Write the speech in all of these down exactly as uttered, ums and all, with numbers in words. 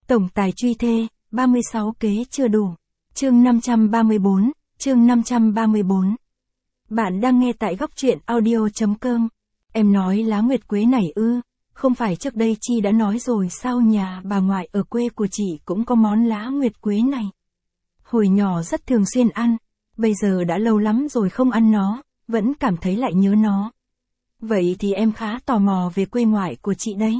Tổng tài truy thê, ba mươi sáu kế chưa đủ. Chương năm trăm ba mươi bốn, chương năm trăm ba mươi bốn. Bạn đang nghe tại góc truyện audio.com. Em nói lá nguyệt quế này ư, không phải trước đây Chi đã nói rồi sao, nhà bà ngoại ở quê của chị cũng có món lá nguyệt quế này. Hồi nhỏ rất thường xuyên ăn, bây giờ đã lâu lắm rồi không ăn nó, vẫn cảm thấy lại nhớ nó. Vậy thì em khá tò mò về quê ngoại của chị đấy.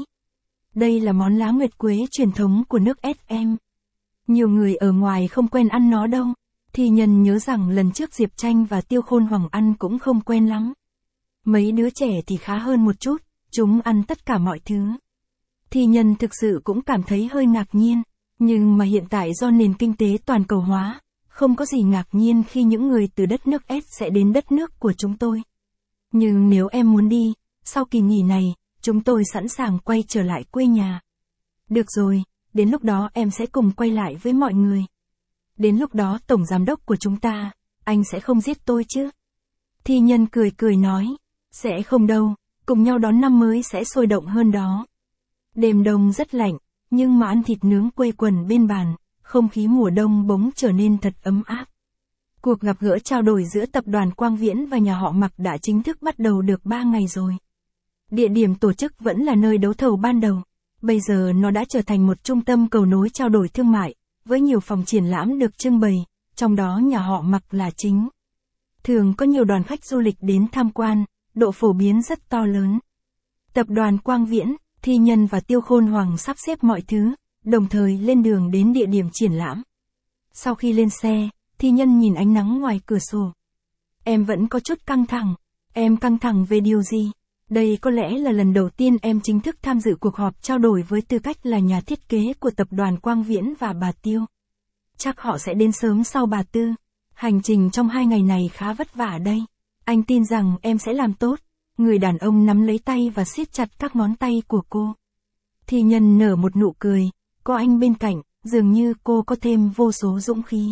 Đây là món lá nguyệt quế truyền thống của nước ét em. Nhiều người ở ngoài không quen ăn nó đâu. Thi Nhân nhớ rằng lần trước Diệp Tranh và Tiêu Khôn Hoàng ăn cũng không quen lắm. Mấy đứa trẻ thì khá hơn một chút, chúng ăn tất cả mọi thứ. Thi Nhân thực sự cũng cảm thấy hơi ngạc nhiên, nhưng mà hiện tại do nền kinh tế toàn cầu hóa, không có gì ngạc nhiên khi những người từ đất nước S sẽ đến đất nước của chúng tôi. Nhưng nếu em muốn đi, sau kỳ nghỉ này, chúng tôi sẵn sàng quay trở lại quê nhà. Được rồi, đến lúc đó em sẽ cùng quay lại với mọi người. Đến lúc đó tổng giám đốc của chúng ta, anh sẽ không giết tôi chứ? Thi Nhân cười cười nói, sẽ không đâu, cùng nhau đón năm mới sẽ sôi động hơn đó. Đêm đông rất lạnh, nhưng mà ăn thịt nướng quây quần bên bàn, không khí mùa đông bỗng trở nên thật ấm áp. Cuộc gặp gỡ trao đổi giữa tập đoàn Quang Viễn và nhà họ Mạc đã chính thức bắt đầu được ba ngày rồi. Địa điểm tổ chức vẫn là nơi đấu thầu ban đầu. Bây giờ nó đã trở thành một trung tâm cầu nối trao đổi thương mại, với nhiều phòng triển lãm được trưng bày, trong đó nhà họ Mạc là chính. Thường có nhiều đoàn khách du lịch đến tham quan, độ phổ biến rất to lớn. Tập đoàn Quang Viễn, Thi Nhân và Tiêu Khôn Hoàng sắp xếp mọi thứ, đồng thời lên đường đến địa điểm triển lãm. Sau khi lên xe, Thi Nhân nhìn ánh nắng ngoài cửa sổ. Em vẫn có chút căng thẳng. Em căng thẳng về điều gì? Đây có lẽ là lần đầu tiên em chính thức tham dự cuộc họp trao đổi với tư cách là nhà thiết kế của tập đoàn Quang Viễn và bà Tiêu. Chắc họ sẽ đến sớm sau bà Tư. Hành trình trong hai ngày này khá vất vả đây. Anh tin rằng em sẽ làm tốt. Người đàn ông nắm lấy tay và siết chặt các ngón tay của cô. Thi Nhân nở một nụ cười. Có anh bên cạnh, dường như cô có thêm vô số dũng khí.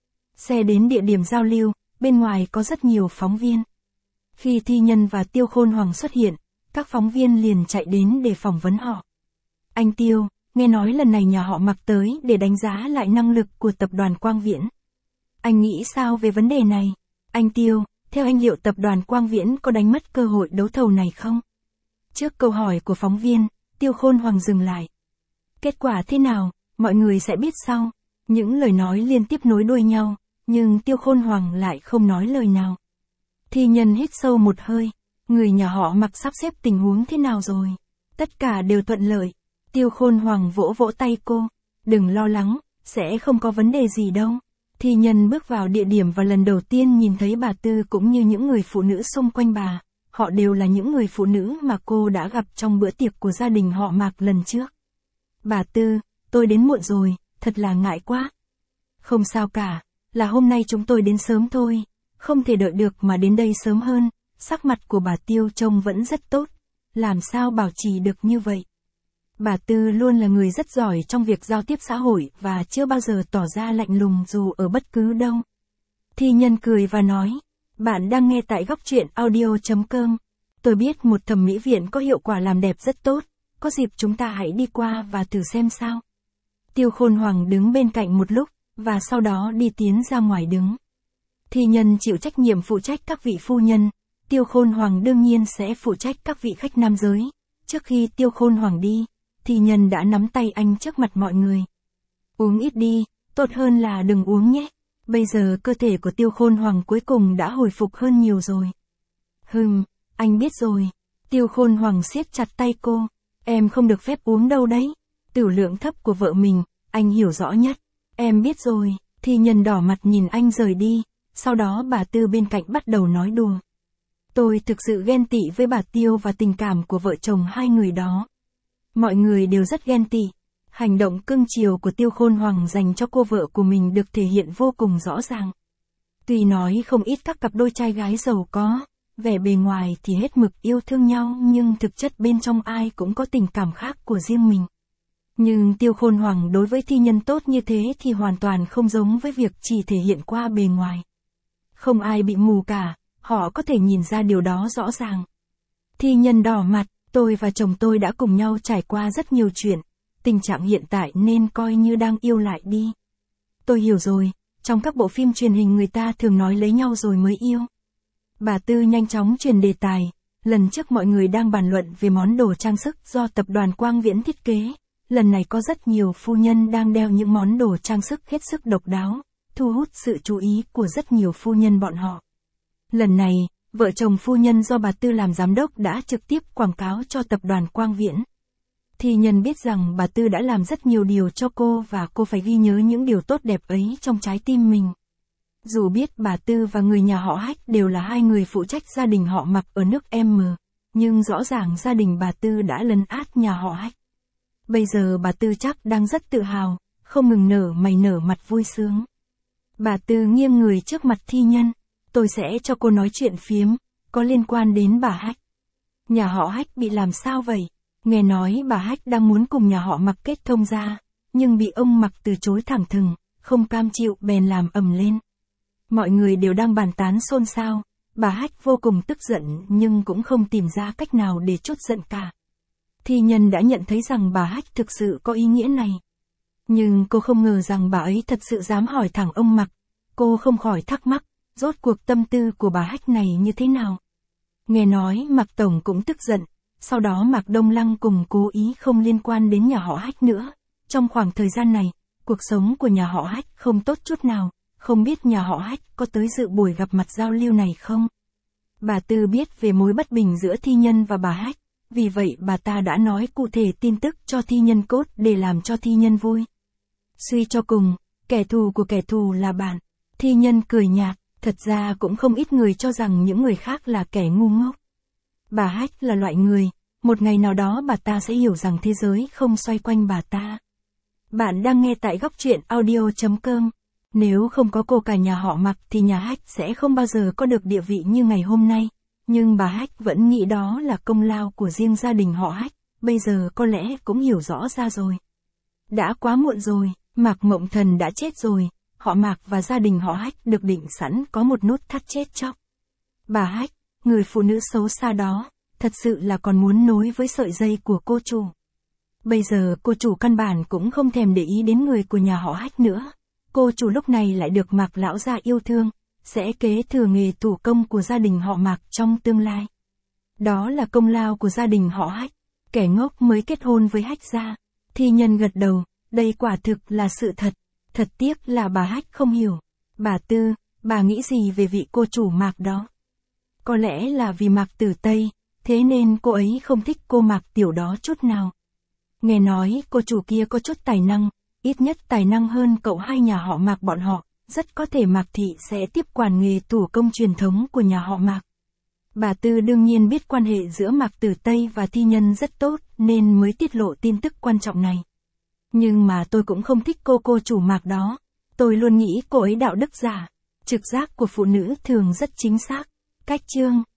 Xe đến địa điểm giao lưu, bên ngoài có rất nhiều phóng viên. Khi Thi Nhân và Tiêu Khôn Hoàng xuất hiện, các phóng viên liền chạy đến để phỏng vấn họ. Anh Tiêu, nghe nói lần này nhà họ Mạc tới để đánh giá lại năng lực của tập đoàn Quang Viễn. Anh nghĩ sao về vấn đề này? Anh Tiêu, theo anh liệu tập đoàn Quang Viễn có đánh mất cơ hội đấu thầu này không? Trước câu hỏi của phóng viên, Tiêu Khôn Hoàng dừng lại. Kết quả thế nào, mọi người sẽ biết sau. Những lời nói liên tiếp nối đuôi nhau, nhưng Tiêu Khôn Hoàng lại không nói lời nào. Thi Nhân hít sâu một hơi, người nhà họ Mạc sắp xếp tình huống thế nào rồi? Tất cả đều thuận lợi. Tiêu Khôn Hoàng vỗ vỗ tay cô, đừng lo lắng, sẽ không có vấn đề gì đâu. Thi Nhân bước vào địa điểm và lần đầu tiên nhìn thấy bà Tư cũng như những người phụ nữ xung quanh bà. Họ đều là những người phụ nữ mà cô đã gặp trong bữa tiệc của gia đình họ Mạc lần trước. Bà Tư, tôi đến muộn rồi, thật là ngại quá. Không sao cả, là hôm nay chúng tôi đến sớm thôi. Không thể đợi được mà đến đây sớm hơn. Sắc mặt của bà Tiêu trông vẫn rất tốt. Làm sao bảo trì được như vậy? Bà Tư luôn là người rất giỏi trong việc giao tiếp xã hội và chưa bao giờ tỏ ra lạnh lùng dù ở bất cứ đâu. Thi Nhân cười và nói, bạn đang nghe tại góc truyện audio.com. Tôi biết một thẩm mỹ viện có hiệu quả làm đẹp rất tốt. Có dịp chúng ta hãy đi qua và thử xem sao. Tiêu Khôn Hoàng đứng bên cạnh một lúc, và sau đó đi tiến ra ngoài đứng. Thi Nhân chịu trách nhiệm phụ trách các vị phu nhân, Tiêu Khôn Hoàng đương nhiên sẽ phụ trách các vị khách nam giới. Trước khi Tiêu Khôn Hoàng đi, Thi Nhân đã nắm tay anh trước mặt mọi người. Uống ít đi, tốt hơn là đừng uống nhé. Bây giờ cơ thể của Tiêu Khôn Hoàng cuối cùng đã hồi phục hơn nhiều rồi. Hừm, anh biết rồi. Tiêu Khôn Hoàng siết chặt tay cô. Em không được phép uống đâu đấy. Tửu lượng thấp của vợ mình, anh hiểu rõ nhất. Em biết rồi. Thi Nhân đỏ mặt nhìn anh rời đi. Sau đó bà Tư bên cạnh bắt đầu nói đùa. Tôi thực sự ghen tị với bà Tiêu và tình cảm của vợ chồng hai người đó. Mọi người đều rất ghen tị. Hành động cưng chiều của Tiêu Khôn Hoàng dành cho cô vợ của mình được thể hiện vô cùng rõ ràng. Tuy nói không ít các cặp đôi trai gái giàu có, vẻ bề ngoài thì hết mực yêu thương nhau nhưng thực chất bên trong ai cũng có tình cảm khác của riêng mình. Nhưng Tiêu Khôn Hoàng đối với Thi Nhân tốt như thế thì hoàn toàn không giống với việc chỉ thể hiện qua bề ngoài. Không ai bị mù cả, họ có thể nhìn ra điều đó rõ ràng. Thi Nhân đỏ mặt, tôi và chồng tôi đã cùng nhau trải qua rất nhiều chuyện. tình trạng hiện tại nên coi như đang yêu lại đi. Tôi hiểu rồi, trong các bộ phim truyền hình người ta thường nói lấy nhau rồi mới yêu. Bà Tư nhanh chóng chuyển đề tài, lần trước mọi người đang bàn luận về món đồ trang sức do tập đoàn Quang Viễn thiết kế, lần này có rất nhiều phu nhân đang đeo những món đồ trang sức hết sức độc đáo, thu hút sự chú ý của rất nhiều phu nhân bọn họ. Lần này, vợ chồng phu nhân do bà Tư làm giám đốc đã trực tiếp quảng cáo cho tập đoàn Quang Viễn. Thi Nhân biết rằng bà Tư đã làm rất nhiều điều cho cô và cô phải ghi nhớ những điều tốt đẹp ấy trong trái tim mình. Dù biết bà Tư và người nhà họ Hách đều là hai người phụ trách gia đình họ Mạc ở nước M, nhưng rõ ràng gia đình bà Tư đã lấn át nhà họ Hách. Bây giờ bà Tư chắc đang rất tự hào, không ngừng nở mày nở mặt vui sướng. Bà Tư nghiêng người trước mặt Thi Nhân, tôi sẽ cho cô nói chuyện phiếm, có liên quan đến bà Hách. Nhà họ Hách bị làm sao vậy? Nghe nói bà Hách đang muốn cùng nhà họ Mạc kết thông ra, nhưng bị ông Mạc từ chối thẳng thừng, không cam chịu bèn làm ầm lên. Mọi người đều đang bàn tán xôn xao, bà Hách vô cùng tức giận nhưng cũng không tìm ra cách nào để trút giận cả. Thi Nhân đã nhận thấy rằng bà Hách thực sự có ý nghĩa này. Nhưng cô không ngờ rằng bà ấy thật sự dám hỏi thẳng ông Mạc. Cô không khỏi thắc mắc, rốt cuộc tâm tư của bà Hách này như thế nào. Nghe nói Mạc Tổng cũng tức giận, sau đó Mạc Đông Lăng cùng cố ý không liên quan đến nhà họ Hách nữa. Trong khoảng thời gian này, cuộc sống của nhà họ Hách không tốt chút nào, không biết nhà họ Hách có tới dự buổi gặp mặt giao lưu này không? Bà Tư biết về mối bất bình giữa Thi Nhân và bà Hách, vì vậy bà ta đã nói cụ thể tin tức cho Thi Nhân cốt để làm cho Thi Nhân vui. Suy cho cùng, kẻ thù của kẻ thù là bạn. Thi Nhân cười nhạt, thật ra cũng không ít người cho rằng những người khác là kẻ ngu ngốc. Bà Hách là loại người, một ngày nào đó bà ta sẽ hiểu rằng thế giới không xoay quanh bà ta. Bạn đang nghe tại góc truyện audio chấm com. Nếu không có cô cả nhà họ Mạc thì nhà Hách sẽ không bao giờ có được địa vị như ngày hôm nay. Nhưng bà Hách vẫn nghĩ đó là công lao của riêng gia đình họ Hách, bây giờ có lẽ cũng hiểu rõ ra rồi. Đã quá muộn rồi, Mạc Mộng Thần đã chết rồi, họ Mạc và gia đình họ Hách được định sẵn có một nút thắt chết chóc. Bà Hách, người phụ nữ xấu xa đó, thật sự là còn muốn nối với sợi dây của cô chủ. Bây giờ cô chủ căn bản cũng không thèm để ý đến người của nhà họ Hách nữa. Cô chủ lúc này lại được Mạc lão gia yêu thương, sẽ kế thừa nghề thủ công của gia đình họ Mạc trong tương lai. Đó là công lao của gia đình họ Hách, kẻ ngốc mới kết hôn với Hách gia. Thi Nhân gật đầu, đây quả thực là sự thật, thật tiếc là bà Hách không hiểu. Bà Tư, bà nghĩ gì về vị cô chủ Mạc đó? Có lẽ là vì Mạc Tử Tây, thế nên cô ấy không thích cô Mạc Tiểu đó chút nào. Nghe nói cô chủ kia có chút tài năng, ít nhất tài năng hơn cậu hai nhà họ Mạc bọn họ, rất có thể Mạc Thị sẽ tiếp quản nghề thủ công truyền thống của nhà họ Mạc. Bà Tư đương nhiên biết quan hệ giữa Mạc Tử Tây và Thi Nhân rất tốt nên mới tiết lộ tin tức quan trọng này. Nhưng mà tôi cũng không thích cô cô chủ Mạc đó, tôi luôn nghĩ cô ấy đạo đức giả, trực giác của phụ nữ thường rất chính xác. Cách chương